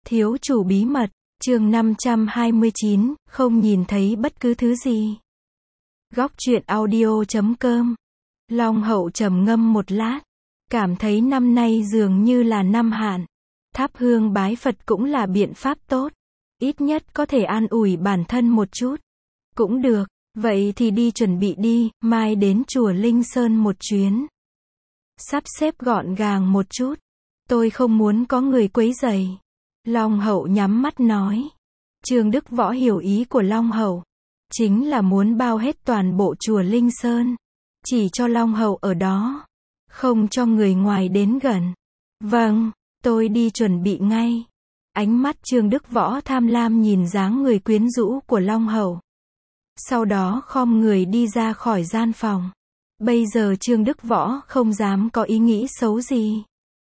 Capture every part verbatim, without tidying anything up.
Thiếu chủ bí mật, chương năm trăm hai mươi chín, không nhìn thấy bất cứ thứ gì. Góc truyện audio chấm com. Long hậu trầm ngâm một lát, cảm thấy năm nay dường như là năm hạn. Thắp hương bái Phật cũng là biện pháp tốt, ít nhất có thể an ủi bản thân một chút. Cũng được, vậy thì đi chuẩn bị đi, mai đến chùa Linh Sơn một chuyến. Sắp xếp gọn gàng một chút, tôi không muốn có người quấy rầy. Long hậu nhắm mắt nói. Trương Đức Võ hiểu ý của Long hậu, chính là muốn bao hết toàn bộ chùa Linh Sơn, chỉ cho Long hậu ở đó, không cho người ngoài đến gần. Vâng, tôi đi chuẩn bị ngay. Ánh mắt Trương Đức Võ tham lam nhìn dáng người quyến rũ của Long hậu. Sau đó khom người đi ra khỏi gian phòng. Bây giờ Trương Đức Võ không dám có ý nghĩ xấu gì.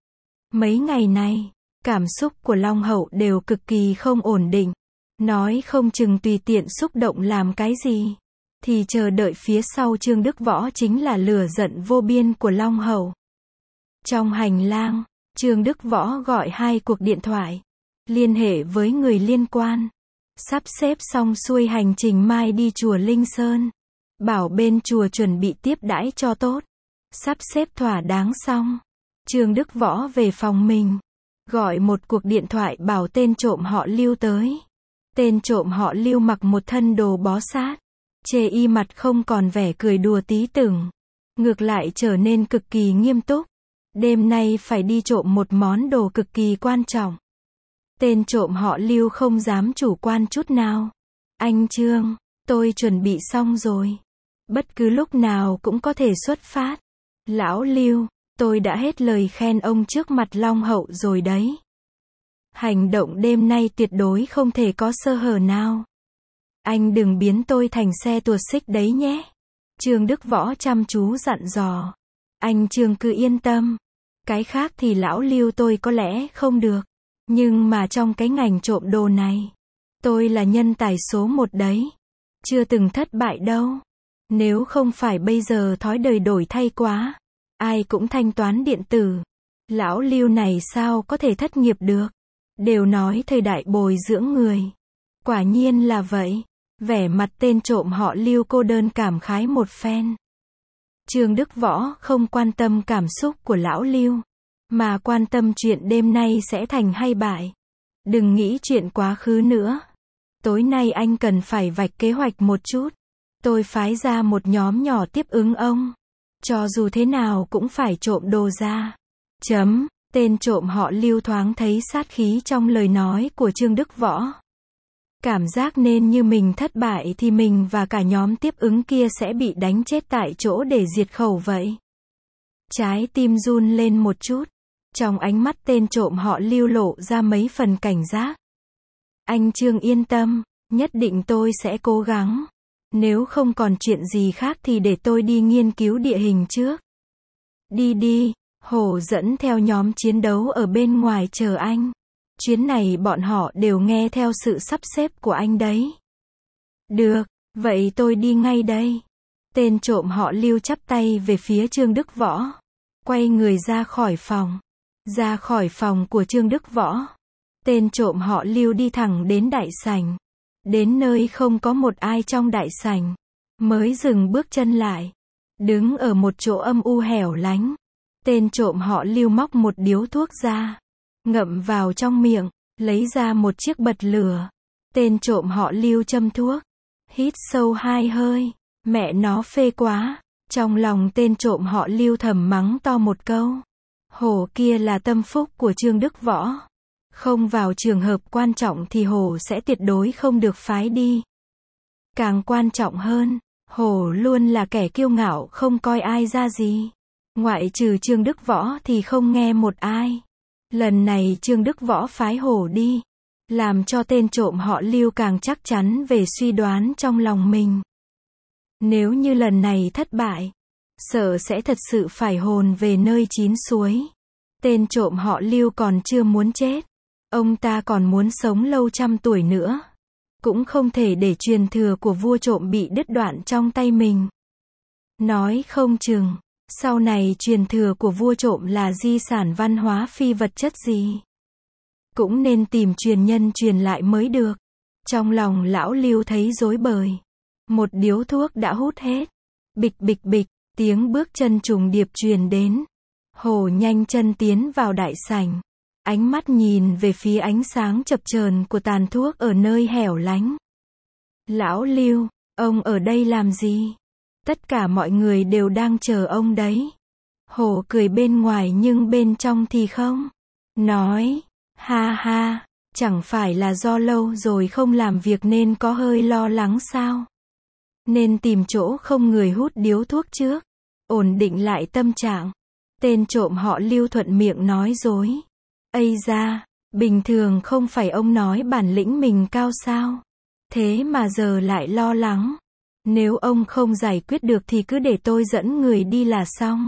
Mấy ngày này, cảm xúc của Long hậu đều cực kỳ không ổn định. Nói không chừng tùy tiện xúc động làm cái gì, thì chờ đợi phía sau Trương Đức Võ chính là lửa giận vô biên của Long hậu. Trong hành lang, Trương Đức Võ gọi hai cuộc điện thoại, liên hệ với người liên quan, sắp xếp xong xuôi hành trình mai đi chùa Linh Sơn, bảo bên chùa chuẩn bị tiếp đãi cho tốt. Sắp xếp thỏa đáng xong, Trương Đức Võ về phòng mình, gọi một cuộc điện thoại bảo tên trộm họ Lưu tới. Tên trộm họ Lưu mặc một thân đồ bó sát, chê y mặt không còn vẻ cười đùa tí tưởng, ngược lại trở nên cực kỳ nghiêm túc. Đêm nay phải đi trộm một món đồ cực kỳ quan trọng. Tên trộm họ Lưu không dám chủ quan chút nào. Anh Trương, tôi chuẩn bị xong rồi, bất cứ lúc nào cũng có thể xuất phát. Lão Lưu, tôi đã hết lời khen ông trước mặt Long hậu rồi đấy. Hành động đêm nay tuyệt đối không thể có sơ hở nào. Anh đừng biến tôi thành xe tuột xích đấy nhé. Trương Đức Võ chăm chú dặn dò. Anh Trương cứ yên tâm. Cái khác thì lão Lưu tôi có lẽ không được. Nhưng mà trong cái ngành trộm đồ này, tôi là nhân tài số một đấy. Chưa từng thất bại đâu. Nếu không phải bây giờ thói đời đổi thay quá, ai cũng thanh toán điện tử, lão Lưu này sao có thể thất nghiệp được. Đều nói thời đại bồi dưỡng người. Quả nhiên là vậy. Vẻ mặt tên trộm họ Lưu cô đơn cảm khái một phen. Trương Đức Võ không quan tâm cảm xúc của lão Lưu, mà quan tâm chuyện đêm nay sẽ thành hay bại. Đừng nghĩ chuyện quá khứ nữa. Tối nay anh cần phải vạch kế hoạch một chút. Tôi phái ra một nhóm nhỏ tiếp ứng ông. Cho dù thế nào cũng phải trộm đồ ra. Chấm. Tên trộm họ Lưu thoáng thấy sát khí trong lời nói của Trương Đức Võ. Cảm giác nên như mình thất bại thì mình và cả nhóm tiếp ứng kia sẽ bị đánh chết tại chỗ để diệt khẩu vậy. Trái tim run lên một chút. Trong ánh mắt tên trộm họ Lưu lộ ra mấy phần cảnh giác. Anh Trương yên tâm, nhất định tôi sẽ cố gắng. Nếu không còn chuyện gì khác thì để tôi đi nghiên cứu địa hình trước. Đi đi. Hổ dẫn theo nhóm chiến đấu ở bên ngoài chờ anh. Chuyến này bọn họ đều nghe theo sự sắp xếp của anh đấy. Được, vậy tôi đi ngay đây. Tên trộm họ Lưu chắp tay về phía Trương Đức Võ. Quay người ra khỏi phòng. Ra khỏi phòng của Trương Đức Võ. Tên trộm họ Lưu đi thẳng đến đại sảnh. Đến nơi không có một ai trong đại sảnh, mới dừng bước chân lại. Đứng ở một chỗ âm u hẻo lánh. Tên trộm họ Lưu móc một điếu thuốc ra, ngậm vào trong miệng, lấy ra một chiếc bật lửa. Tên trộm họ Lưu châm thuốc, hít sâu hai hơi, mẹ nó phê quá. Trong lòng tên trộm họ Lưu thầm mắng to một câu. Hổ kia là tâm phúc của Trương Đức Võ. Không vào trường hợp quan trọng thì Hổ sẽ tuyệt đối không được phái đi. Càng quan trọng hơn, Hổ luôn là kẻ kiêu ngạo không coi ai ra gì. Ngoại trừ Trương Đức Võ thì không nghe một ai. Lần này Trương Đức Võ phái Hổ đi, làm cho tên trộm họ Lưu càng chắc chắn về suy đoán trong lòng mình. Nếu như lần này thất bại, sợ sẽ thật sự phải hồn về nơi chín suối. Tên trộm họ Lưu còn chưa muốn chết. Ông ta còn muốn sống lâu trăm tuổi nữa. Cũng không thể để truyền thừa của vua trộm bị đứt đoạn trong tay mình. Nói không chừng, sau này truyền thừa của vua trộm là di sản văn hóa phi vật chất gì. cũng nên tìm truyền nhân truyền lại mới được. Trong lòng lão Lưu thấy rối bời. Một điếu thuốc đã hút hết. Bịch bịch bịch, tiếng bước chân trùng điệp truyền đến. Hổ nhanh chân tiến vào đại sảnh. Ánh mắt nhìn về phía ánh sáng chập chờn của tàn thuốc ở nơi hẻo lánh. Lão Lưu, ông ở đây làm gì? Tất cả mọi người đều đang chờ ông đấy. Hổ cười bên ngoài nhưng bên trong thì không. Nói, ha ha, chẳng phải là do lâu rồi không làm việc nên có hơi lo lắng sao? Nên tìm chỗ không người hút điếu thuốc trước. Ổn định lại tâm trạng. Tên trộm họ Lưu thuận miệng nói dối. Ây da, bình thường không phải ông nói bản lĩnh mình cao sao? Thế mà giờ lại lo lắng. Nếu ông không giải quyết được thì cứ để tôi dẫn người đi là xong.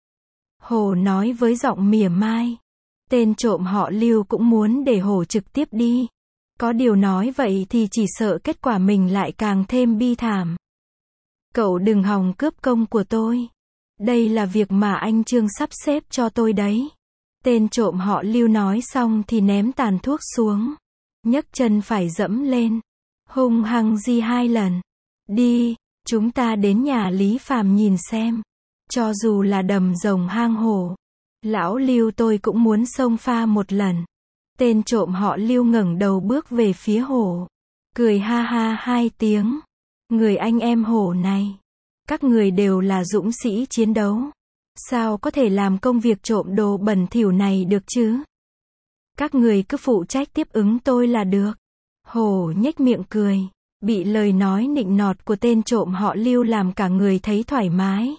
Hổ nói với giọng mỉa mai. Tên trộm họ Lưu cũng muốn để Hổ trực tiếp đi. Có điều nói vậy thì chỉ sợ kết quả mình lại càng thêm bi thảm. Cậu đừng hòng cướp công của tôi. Đây là việc mà anh Trương sắp xếp cho tôi đấy. Tên trộm họ Lưu nói xong thì ném tàn thuốc xuống. Nhấc chân phải dẫm lên. Hung hăng di hai lần. Đi, chúng ta đến nhà Lý Phàm nhìn xem. Cho dù là đầm rồng hang hổ. Lão Lưu tôi cũng muốn xông pha một lần. Tên trộm họ Lưu ngẩng đầu bước về phía Hổ. Cười ha ha hai tiếng. Người anh em Hổ này. Các người đều là dũng sĩ chiến đấu. Sao có thể làm công việc trộm đồ bẩn thỉu này được chứ? Các người cứ phụ trách tiếp ứng tôi là được. Hổ nhếch miệng cười. Bị lời nói nịnh nọt của tên trộm họ Lưu làm cả người thấy thoải mái.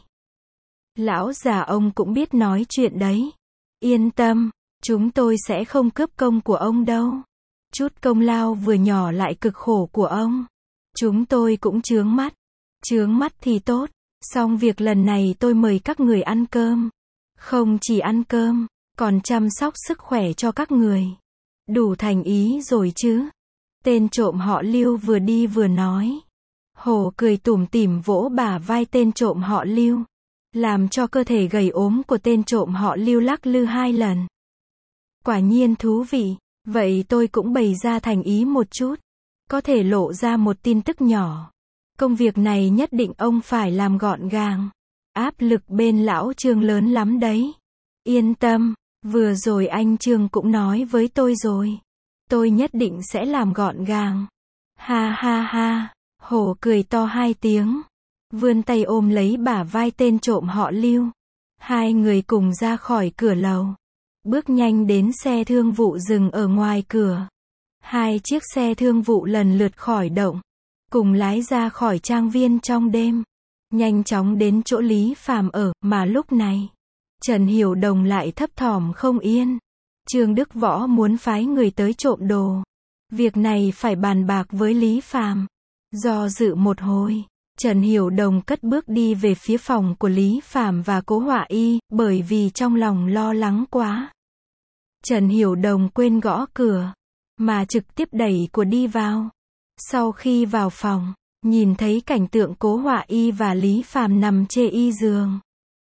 Lão già ông cũng biết nói chuyện đấy. Yên tâm, chúng tôi sẽ không cướp công của ông đâu. Chút công lao vừa nhỏ lại cực khổ của ông. Chúng tôi cũng chướng mắt. Chướng mắt thì tốt. Xong việc lần này tôi mời các người ăn cơm. Không chỉ ăn cơm, còn chăm sóc sức khỏe cho các người. Đủ thành ý rồi chứ. Tên trộm họ Lưu vừa đi vừa nói. Hổ cười tủm tỉm vỗ bả vai tên trộm họ Lưu. Làm cho cơ thể gầy ốm của tên trộm họ Lưu lắc lư hai lần. Quả nhiên thú vị. Vậy tôi cũng bày ra thành ý một chút. Có thể lộ ra một tin tức nhỏ. Công việc này nhất định ông phải làm gọn gàng. Áp lực bên lão Trương lớn lắm đấy. Yên tâm, vừa rồi anh Trương cũng nói với tôi rồi. Tôi nhất định sẽ làm gọn gàng. Ha ha ha, Hổ cười to hai tiếng. Vươn tay ôm lấy bả vai tên trộm họ Lưu. Hai người cùng ra khỏi cửa lầu. Bước nhanh đến xe thương vụ dừng ở ngoài cửa. Hai chiếc xe thương vụ lần lượt khởi động. Cùng lái ra khỏi trang viên trong đêm. Nhanh chóng đến chỗ Lý Phàm ở, mà lúc này. Trần Hiểu Đồng lại thấp thỏm không yên. Trương Đức Võ muốn phái người tới trộm đồ. Việc này phải bàn bạc với Lý Phàm. Do dự một hồi. Trần Hiểu Đồng cất bước đi về phía phòng của Lý Phàm và Cố Họa Y, bởi vì trong lòng lo lắng quá. Trần Hiểu Đồng quên gõ cửa, mà trực tiếp đẩy cửa đi vào. Sau khi vào phòng, nhìn thấy cảnh tượng Cố Họa Y và Lý Phàm nằm chê y giường.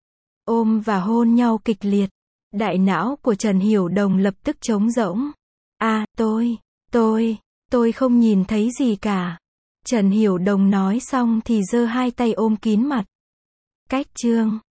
Ôm và hôn nhau kịch liệt. Đại não của Trần Hiểu Đồng lập tức trống rỗng. À, tôi, tôi, tôi không nhìn thấy gì cả. Trần Hiểu Đồng nói xong thì giơ hai tay ôm kín mặt. Cách chương